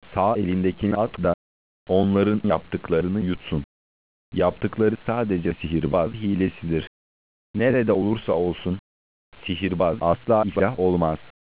Sağ elindekini at da onların yaptıklarını yutsun. Yaptıkları sadece sihirbaz hilesidir. Nerede olursa olsun sihirbaz asla iflah olmaz.